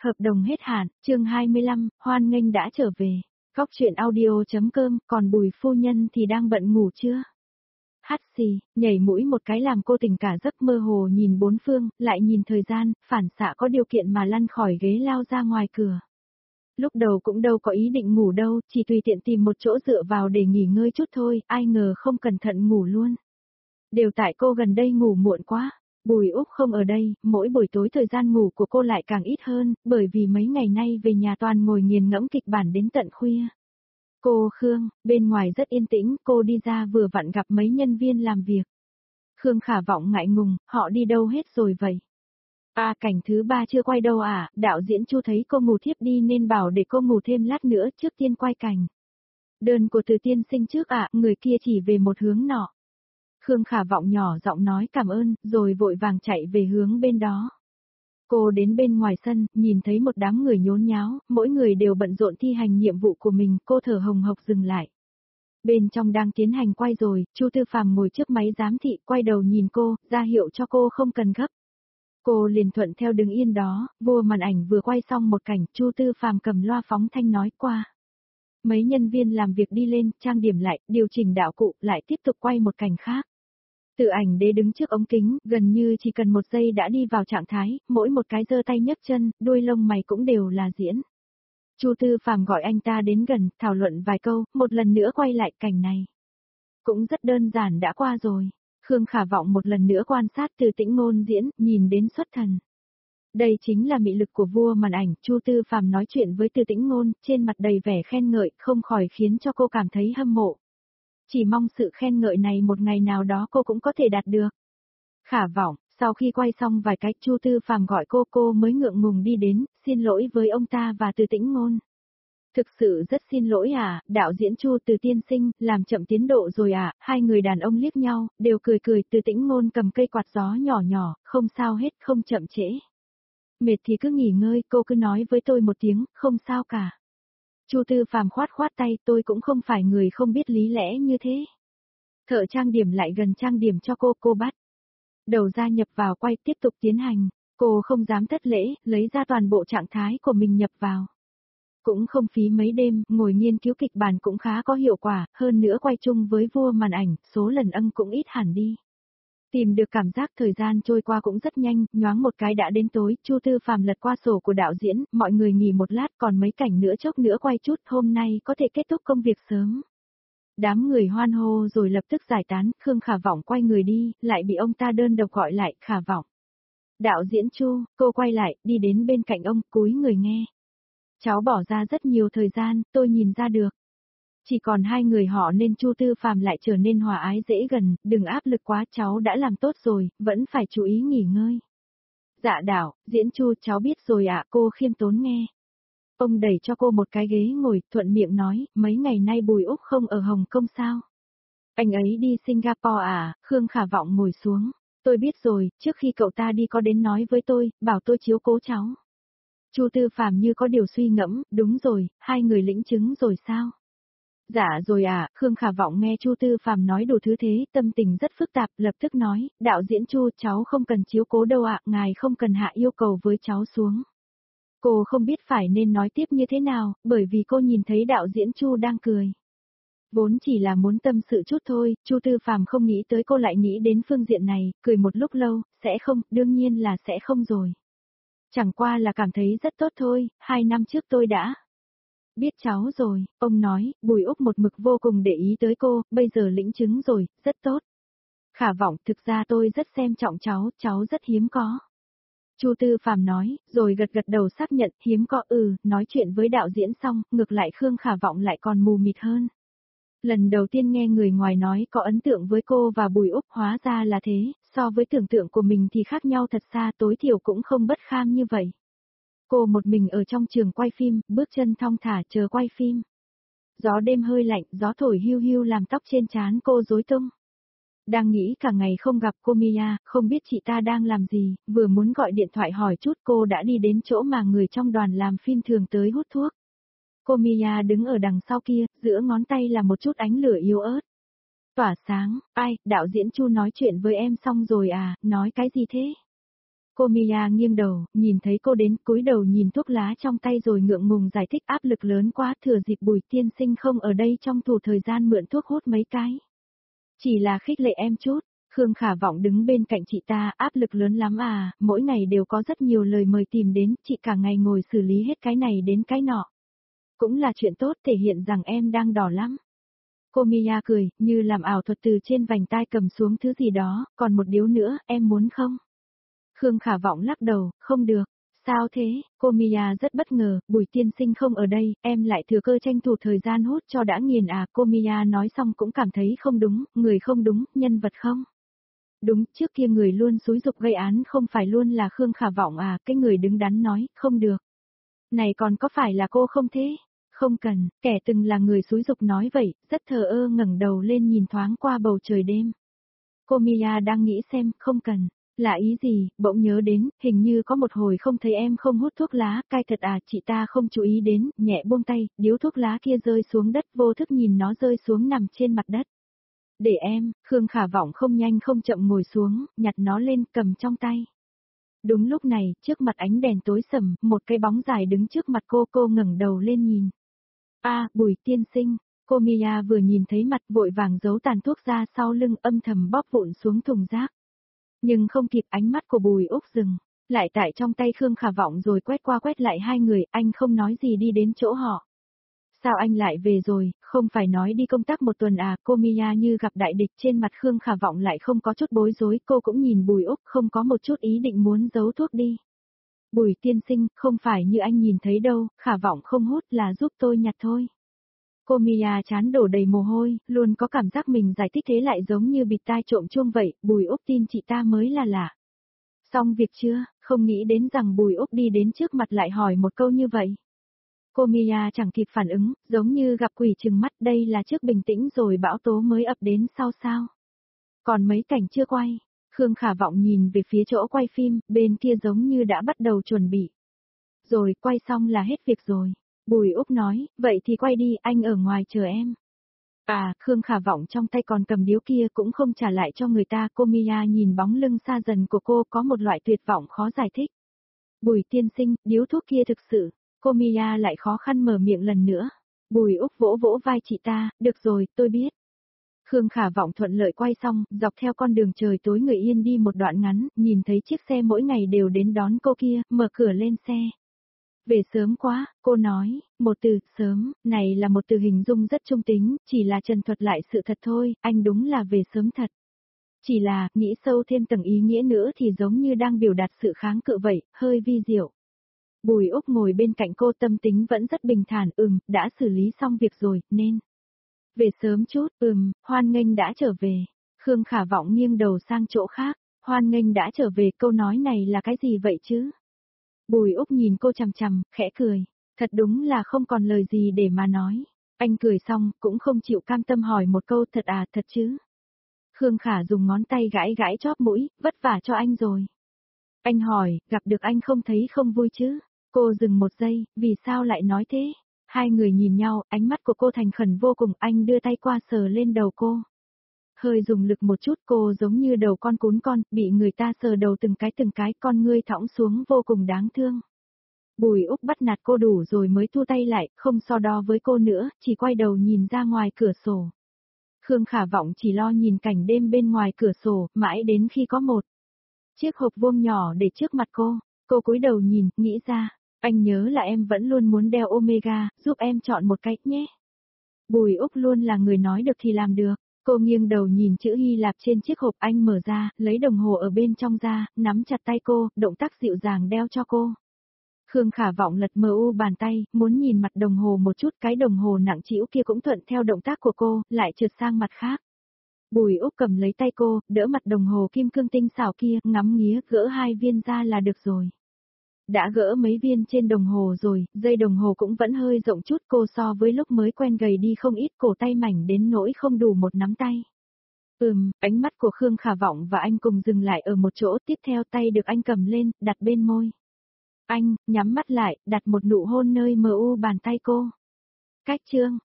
Hợp đồng hết hạn, chương 25, hoan nghênh đã trở về. Góc chuyện audio.com, còn Bùi phu nhân thì đang bận ngủ chưa? Hắt xì, nhảy mũi một cái làm cô tỉnh cả giấc, mơ hồ nhìn bốn phương, lại nhìn thời gian, phản xạ có điều kiện mà lăn khỏi ghế lao ra ngoài cửa. Lúc đầu cũng đâu có ý định ngủ đâu, chỉ tùy tiện tìm một chỗ dựa vào để nghỉ ngơi chút thôi, ai ngờ không cẩn thận ngủ luôn. Đều tại cô gần đây ngủ muộn quá. Bùi Úc không ở đây, mỗi buổi tối thời gian ngủ của cô lại càng ít hơn, bởi vì mấy ngày nay về nhà toàn ngồi nghiền ngẫm kịch bản đến tận khuya. Cô Khương, bên ngoài rất yên tĩnh, cô đi ra vừa vặn gặp mấy nhân viên làm việc. Khương Khả Vọng ngại ngùng, họ đi đâu hết rồi vậy? Cảnh thứ 3 chưa quay đâu à, đạo diễn Chu thấy cô ngủ thiếp đi nên bảo để cô ngủ thêm lát nữa trước tiên quay cảnh. Đơn của Từ tiên sinh trước người kia chỉ về một hướng nọ. Khương Khả Vọng nhỏ giọng nói cảm ơn, rồi vội vàng chạy về hướng bên đó. Cô đến bên ngoài sân, nhìn thấy một đám người nhốn nháo, mỗi người đều bận rộn thi hành nhiệm vụ của mình, cô thở hồng hộc dừng lại. Bên trong đang tiến hành quay rồi, Chu Tư Phàm ngồi trước máy giám thị, quay đầu nhìn cô, ra hiệu cho cô không cần gấp. Cô liền thuận theo đứng yên đó, vua màn ảnh vừa quay xong một cảnh, Chu Tư Phàm cầm loa phóng thanh nói qua. Mấy nhân viên làm việc đi lên, trang điểm lại, điều chỉnh đạo cụ, lại tiếp tục quay một cảnh khác. Tự ảnh đế đứng trước ống kính, gần như chỉ cần một giây đã đi vào trạng thái, mỗi một cái giơ tay nhấc chân, đuôi lông mày cũng đều là diễn. Chu Tư Phàm gọi anh ta đến gần, thảo luận vài câu, một lần nữa quay lại cảnh này. Cũng rất đơn giản đã qua rồi. Khương Khả Vọng một lần nữa quan sát Từ Tĩnh Ngôn diễn, nhìn đến xuất thần. Đây chính là mị lực của vua màn ảnh, Chu Tư Phàm nói chuyện với Từ Tĩnh Ngôn, trên mặt đầy vẻ khen ngợi, không khỏi khiến cho cô cảm thấy hâm mộ. Chỉ mong sự khen ngợi này một ngày nào đó cô cũng có thể đạt được. Khả Vọng, sau khi quay xong vài cái, Chu Tư Phàm gọi cô mới ngượng ngùng đi đến, xin lỗi với ông ta và Từ Tĩnh Ngôn. Thực sự rất xin lỗi đạo diễn Chu, Từ tiên sinh, làm chậm tiến độ rồi hai người đàn ông liếc nhau, đều cười cười. Từ Tĩnh Ngôn cầm cây quạt gió nhỏ nhỏ, không sao hết, không chậm trễ. Mệt thì cứ nghỉ ngơi, cô cứ nói với tôi một tiếng, không sao cả. Chu Tư Phàm khoát khoát tay, tôi cũng không phải người không biết lý lẽ như thế. Thợ trang điểm lại gần trang điểm cho cô bắt đầu ra nhập vào quay, tiếp tục tiến hành. Cô không dám thất lễ, lấy ra toàn bộ trạng thái của mình nhập vào. Cũng không phí mấy đêm, ngồi nghiên cứu kịch bản cũng khá có hiệu quả, hơn nữa quay chung với vua màn ảnh, số lần âm cũng ít hẳn đi. Tìm được cảm giác thời gian trôi qua cũng rất nhanh, nhoáng một cái đã đến tối, Chu Tư Phàm lật qua sổ của đạo diễn, mọi người nghỉ một lát, còn mấy cảnh nữa chốc nữa quay chút, hôm nay có thể kết thúc công việc sớm. Đám người hoan hô rồi lập tức giải tán, Khương Khả Vọng quay người đi, lại bị ông ta đơn độc gọi lại, Khả Vọng. Đạo diễn Chu, cô quay lại, đi đến bên cạnh ông, cúi người nghe. Cháu bỏ ra rất nhiều thời gian, tôi nhìn ra được. Chỉ còn hai người họ nên Chu Tư Phàm lại trở nên hòa ái dễ gần, đừng áp lực quá, cháu đã làm tốt rồi, vẫn phải chú ý nghỉ ngơi. Dạ đạo, diễn Chu, cháu biết rồi cô khiêm tốn nghe. Ông đẩy cho cô một cái ghế ngồi, thuận miệng nói, mấy ngày nay Bùi Úc không ở Hồng Kông sao? Anh ấy đi Singapore Khương Khả Vọng ngồi xuống. Tôi biết rồi, trước khi cậu ta đi có đến nói với tôi, bảo tôi chiếu cố cháu. Chu Tư Phàm như có điều suy ngẫm, đúng rồi, hai người lĩnh chứng rồi sao? Dạ rồi Khương Khả Vọng nghe Chu Tư Phàm nói đủ thứ thế, tâm tình rất phức tạp, lập tức nói, đạo diễn Chu, cháu không cần chiếu cố đâu ngài không cần hạ yêu cầu với cháu xuống. Cô không biết phải nên nói tiếp như thế nào, bởi vì cô nhìn thấy đạo diễn Chu đang cười. Vốn chỉ là muốn tâm sự chút thôi, Chu Tư Phàm không nghĩ tới cô lại nghĩ đến phương diện này, cười một lúc lâu, sẽ không, đương nhiên là sẽ không rồi. Chẳng qua là cảm thấy rất tốt thôi, 2 năm trước tôi đã biết cháu rồi, ông nói, Bùi Úc một mực vô cùng để ý tới cô, bây giờ lĩnh chứng rồi, rất tốt. Khả Vọng, thực ra tôi rất xem trọng cháu rất hiếm có. Chu Tư Phàm nói, rồi gật gật đầu xác nhận, hiếm có nói chuyện với đạo diễn xong, ngược lại Khương Khả Vọng lại còn mù mịt hơn. Lần đầu tiên nghe người ngoài nói có ấn tượng với cô và Bùi Úc, hóa ra là thế, so với tưởng tượng của mình thì khác nhau thật xa, tối thiểu cũng không bất kham như vậy. Cô một mình ở trong trường quay phim, bước chân thong thả chờ quay phim. Gió đêm hơi lạnh, gió thổi hiu hiu làm tóc trên trán cô rối tung. Đang nghĩ cả ngày không gặp cô Mia, không biết chị ta đang làm gì, vừa muốn gọi điện thoại hỏi chút cô đã đi đến chỗ mà người trong đoàn làm phim thường tới hút thuốc. Cô Mia đứng ở đằng sau kia, giữa ngón tay là một chút ánh lửa yếu ớt. Tỏa sáng, đạo diễn Chu nói chuyện với em xong rồi nói cái gì thế? Cô Mia nghiêng đầu, nhìn thấy cô đến, cúi đầu nhìn thuốc lá trong tay rồi ngượng ngùng giải thích áp lực lớn quá, thừa dịp Bùi tiên sinh không ở đây trong thủ thời gian mượn thuốc hút mấy cái. Chỉ là khích lệ em chút. Khương Khả Vọng đứng bên cạnh chị ta, áp lực lớn lắm à, mỗi ngày đều có rất nhiều lời mời tìm đến, chị cả ngày ngồi xử lý hết cái này đến cái nọ. Cũng là chuyện tốt, thể hiện rằng em đang đỏ lắm. Cô Mia cười, như làm ảo thuật từ trên vành tai cầm xuống thứ gì đó, còn một điếu nữa, em muốn không? Khương Khả Vọng lắc đầu, không được. Sao thế? Cô Mia rất bất ngờ, Bùi tiên sinh không ở đây, em lại thừa cơ tranh thủ thời gian hút cho đã nghiền à. Cô Mia nói xong cũng cảm thấy không đúng, người không đúng, nhân vật không. Đúng, trước kia người luôn xúi dục gây án không phải luôn là Khương Khả Vọng à, cái người đứng đắn nói, không được. Này còn có phải là cô không thế? Không cần, kẻ từng là người xúi dục nói vậy, rất thờ ơ ngẩng đầu lên nhìn thoáng qua bầu trời đêm. Cô Mia đang nghĩ xem, không cần, là ý gì, bỗng nhớ đến, hình như có một hồi không thấy em không hút thuốc lá, cay thật à, chị ta không chú ý đến, nhẹ buông tay, điếu thuốc lá kia rơi xuống đất, vô thức nhìn nó rơi xuống nằm trên mặt đất. Để em, Khương Khả Vọng không nhanh không chậm ngồi xuống, nhặt nó lên cầm trong tay. Đúng lúc này, trước mặt ánh đèn tối sầm, một cái bóng dài đứng trước mặt cô ngẩng đầu lên nhìn. Bùi tiên sinh, cô Mia vừa nhìn thấy mặt vội vàng giấu tàn thuốc ra sau lưng âm thầm bóp vụn xuống thùng rác. Nhưng không kịp ánh mắt của Bùi Úc dừng, lại tại trong tay Khương Khả Vọng rồi quét qua quét lại hai người, anh không nói gì đi đến chỗ họ. Sao anh lại về rồi, không phải nói đi công tác một tuần à, cô Mia như gặp đại địch trên mặt Khương Khả Vọng lại không có chút bối rối, cô cũng nhìn Bùi Úc không có một chút ý định muốn giấu thuốc đi. Bùi tiên sinh, không phải như anh nhìn thấy đâu, Khả Vọng không hút là giúp tôi nhặt thôi. Cô Mia chán đổ đầy mồ hôi, luôn có cảm giác mình giải thích thế lại giống như bịt tai trộm chuông vậy, Bùi Úc tin chị ta mới là lạ. Xong việc chưa, không nghĩ đến rằng Bùi Úc đi đến trước mặt lại hỏi một câu như vậy. Cô Mia chẳng kịp phản ứng, giống như gặp quỷ trừng mắt, đây là trước bình tĩnh rồi bão tố mới ập đến sau sao. Còn mấy cảnh chưa quay, Khương Khả Vọng nhìn về phía chỗ quay phim, bên kia giống như đã bắt đầu chuẩn bị. Rồi, quay xong là hết việc rồi. Bùi Úc nói, vậy thì quay đi, anh ở ngoài chờ em. Khương Khả Vọng trong tay còn cầm điếu kia cũng không trả lại cho người ta, cô Mia nhìn bóng lưng xa dần của cô có một loại tuyệt vọng khó giải thích. Bùi tiên sinh, điếu thuốc kia thực sự, cô Mia lại khó khăn mở miệng lần nữa. Bùi Úc vỗ vỗ vai chị ta, được rồi, tôi biết. Khương Khả Vọng thuận lợi quay xong, dọc theo con đường trời tối người yên đi một đoạn ngắn, nhìn thấy chiếc xe mỗi ngày đều đến đón cô kia, mở cửa lên xe. Về sớm quá, cô nói, một từ, sớm, này là một từ hình dung rất trung tính, chỉ là trần thuật lại sự thật thôi, anh đúng là về sớm thật. Chỉ là, nghĩ sâu thêm tầng ý nghĩa nữa thì giống như đang biểu đạt sự kháng cự vậy, hơi vi diệu. Bùi Úc ngồi bên cạnh cô tâm tính vẫn rất bình thản, đã xử lý xong việc rồi, nên. Về sớm chút, hoan nghênh đã trở về. Khương Khả Vọng nghiêng đầu sang chỗ khác, hoan nghênh đã trở về, câu nói này là cái gì vậy chứ? Bùi Úc nhìn cô chằm chằm, khẽ cười. Thật đúng là không còn lời gì để mà nói. Anh cười xong, cũng không chịu cam tâm hỏi một câu thật à, thật chứ? Khương Khả dùng ngón tay gãi gãi chóp mũi, vất vả cho anh rồi. Anh hỏi, gặp được anh không thấy không vui chứ? Cô dừng một giây, vì sao lại nói thế? Hai người nhìn nhau, ánh mắt của cô thành khẩn vô cùng, anh đưa tay qua sờ lên đầu cô. Hơi dùng lực một chút, cô giống như đầu con cún con, bị người ta sờ đầu từng cái, con ngươi thõng xuống vô cùng đáng thương. Bùi Úc bắt nạt cô đủ rồi mới thu tay lại, không so đo với cô nữa, chỉ quay đầu nhìn ra ngoài cửa sổ. Khương Khả Vọng chỉ lo nhìn cảnh đêm bên ngoài cửa sổ, mãi đến khi có một chiếc hộp vuông nhỏ để trước mặt cô cúi đầu nhìn, nghĩ ra, anh nhớ là em vẫn luôn muốn đeo Omega, giúp em chọn một cái nhé. Bùi Úc luôn là người nói được thì làm được. Cô nghiêng đầu nhìn chữ Hy Lạp trên chiếc hộp, anh mở ra, lấy đồng hồ ở bên trong ra, nắm chặt tay cô, động tác dịu dàng đeo cho cô. Khương Khả Vọng lật mờ u bàn tay, muốn nhìn mặt đồng hồ một chút, cái đồng hồ nặng trĩu kia cũng thuận theo động tác của cô, lại trượt sang mặt khác. Bùi Úc cầm lấy tay cô, đỡ mặt đồng hồ kim cương tinh xảo kia, ngắm nghía, gỡ 2 viên ra là được rồi. Đã gỡ mấy viên trên đồng hồ rồi, dây đồng hồ cũng vẫn hơi rộng chút, cô so với lúc mới quen gầy đi không ít, cổ tay mảnh đến nỗi không đủ một nắm tay. Ánh mắt của Khương Khả Vọng và anh cùng dừng lại ở một chỗ, tiếp theo tay được anh cầm lên, đặt bên môi. Anh, nhắm mắt lại, đặt một nụ hôn nơi mờ u bàn tay cô. Cách chương